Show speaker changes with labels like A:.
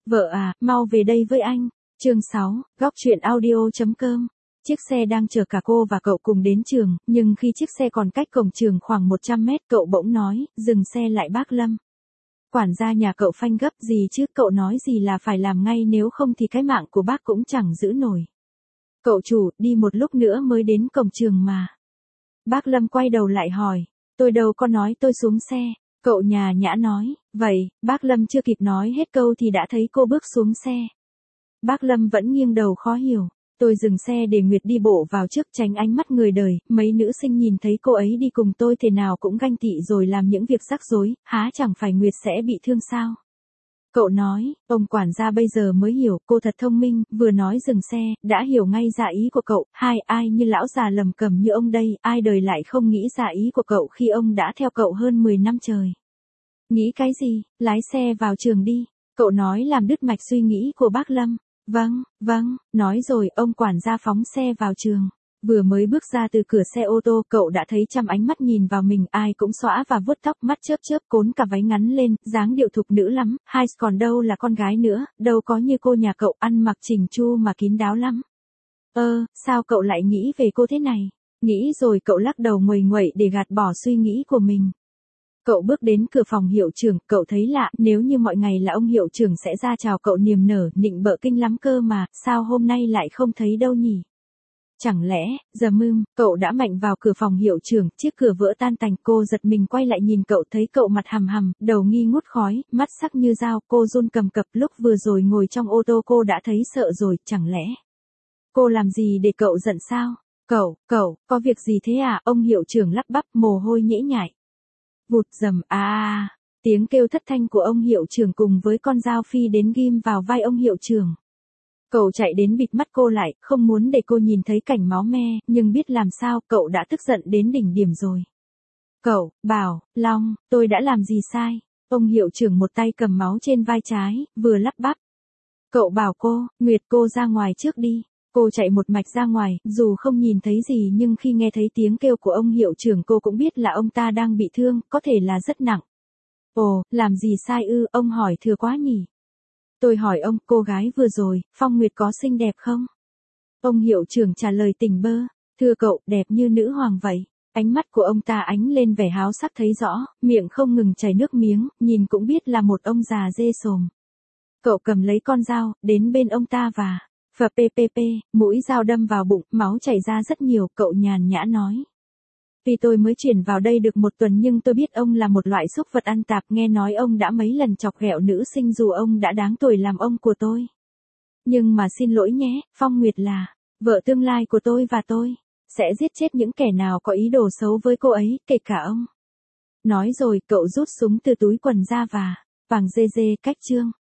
A: Vợ à, mau về đây với anh. Chương 6, góc truyện audio.com. Chiếc xe đang chở cả cô và cậu cùng đến trường, nhưng khi chiếc xe còn cách cổng trường khoảng 100 mét, cậu bỗng nói, dừng xe lại bác Lâm. Quản gia nhà cậu phanh gấp, gì chứ, cậu nói gì là phải làm ngay, nếu không thì cái mạng của bác cũng chẳng giữ nổi. Cậu chủ, đi một lúc nữa mới đến cổng trường mà. Bác Lâm quay đầu lại hỏi, tôi đâu có nói tôi xuống xe. Cậu nhã nhã nói, vậy, bác Lâm chưa kịp nói hết câu thì đã thấy cô bước xuống xe. Bác Lâm vẫn nghiêng đầu khó hiểu. Tôi dừng xe để Nguyệt đi bộ vào trước, tránh ánh mắt người đời, mấy nữ sinh nhìn thấy cô ấy đi cùng tôi thế nào cũng ganh tị rồi làm những việc rắc rối, há chẳng phải Nguyệt sẽ bị thương sao? Cậu nói, ông quản gia bây giờ mới hiểu, cô thật thông minh, vừa nói dừng xe, đã hiểu ngay dạ ý của cậu, ai như lão già lầm cẩm như ông đây, ai đời lại không nghĩ dạ ý của cậu khi ông đã theo cậu hơn 10 năm trời. Nghĩ cái gì, lái xe vào trường đi, cậu nói làm đứt mạch suy nghĩ của bác Lâm. Vâng, nói rồi ông quản gia phóng xe vào trường. Vừa mới bước ra từ cửa xe ô tô, cậu đã thấy trăm ánh mắt nhìn vào mình, ai cũng xõa và vuốt tóc, mắt chớp chớp, cốn cả váy ngắn lên, dáng điệu thục nữ lắm, hay còn đâu là con gái nữa, đâu có như cô nhà cậu ăn mặc chỉnh chu mà kín đáo lắm. Sao cậu lại nghĩ về cô thế này? Nghĩ rồi cậu lắc đầu nguầy nguậy để gạt bỏ suy nghĩ của mình. Cậu bước đến cửa phòng hiệu trưởng, cậu thấy lạ, nếu như mọi ngày là ông hiệu trưởng sẽ ra chào cậu niềm nở, nịnh bợ kinh lắm cơ mà, sao hôm nay lại không thấy đâu nhỉ? Chẳng lẽ, cậu đã mạnh vào cửa phòng hiệu trưởng, chiếc cửa vỡ tan tành, cô giật mình quay lại nhìn cậu, thấy cậu mặt hằm, đầu nghi ngút khói, mắt sắc như dao, cô run cầm cập, lúc vừa rồi ngồi trong ô tô cô đã thấy sợ rồi, chẳng lẽ cô làm gì để cậu giận sao? Cậu, có việc gì thế à? Ông hiệu trưởng lắp bắp, mồ hôi nhễ nhại. Vụt dầm tiếng kêu thất thanh của ông hiệu trưởng cùng với con dao phi đến ghim vào vai ông hiệu trưởng. Cậu chạy đến bịt mắt cô lại, không muốn để cô nhìn thấy cảnh máu me, nhưng biết làm sao, cậu đã tức giận đến đỉnh điểm rồi. Cậu, bảo, Long, tôi đã làm gì sai? Ông hiệu trưởng một tay cầm máu trên vai trái, vừa lắp bắp. Cậu bảo cô, Nguyệt, cô ra ngoài trước đi. Cô chạy một mạch ra ngoài, dù không nhìn thấy gì nhưng khi nghe thấy tiếng kêu của ông hiệu trưởng cô cũng biết là ông ta đang bị thương, có thể là rất nặng. Ồ, làm gì sai ư, ông hỏi thừa quá nhỉ? Tôi hỏi ông, cô gái vừa rồi, Phong Nguyệt có xinh đẹp không? Ông hiệu trưởng trả lời tỉnh bơ, thưa cậu, đẹp như nữ hoàng vậy. Ánh mắt của ông ta ánh lên vẻ háo sắc thấy rõ, miệng không ngừng chảy nước miếng, nhìn cũng biết là một ông già dê sồm. Cậu cầm lấy con dao, đến bên ông ta và mũi dao đâm vào bụng, máu chảy ra rất nhiều, cậu nhàn nhã nói. Vì tôi mới chuyển vào đây được 1 tuần nhưng tôi biết ông là một loại súc vật ăn tạp, nghe nói ông đã mấy lần chọc ghẹo nữ sinh dù ông đã đáng tuổi làm ông của tôi. Nhưng mà xin lỗi nhé, Phong Nguyệt là vợ tương lai của tôi và tôi sẽ giết chết những kẻ nào có ý đồ xấu với cô ấy, kể cả ông. Nói rồi, cậu rút súng từ túi quần ra và vàng dê cách chương.